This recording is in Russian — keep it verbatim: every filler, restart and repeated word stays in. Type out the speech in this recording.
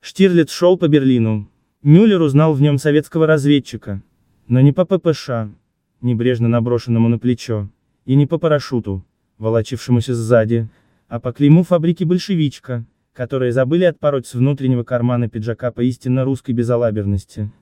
Штирлиц шел по Берлину. Мюллер узнал в нем советского разведчика. Но не по ППШ, небрежно наброшенному на плечо, и не по парашюту, волочившемуся сзади, а по клейму фабрики «Большевичка», которые забыли отпороть с внутреннего кармана пиджака по истинно русской безалаберности.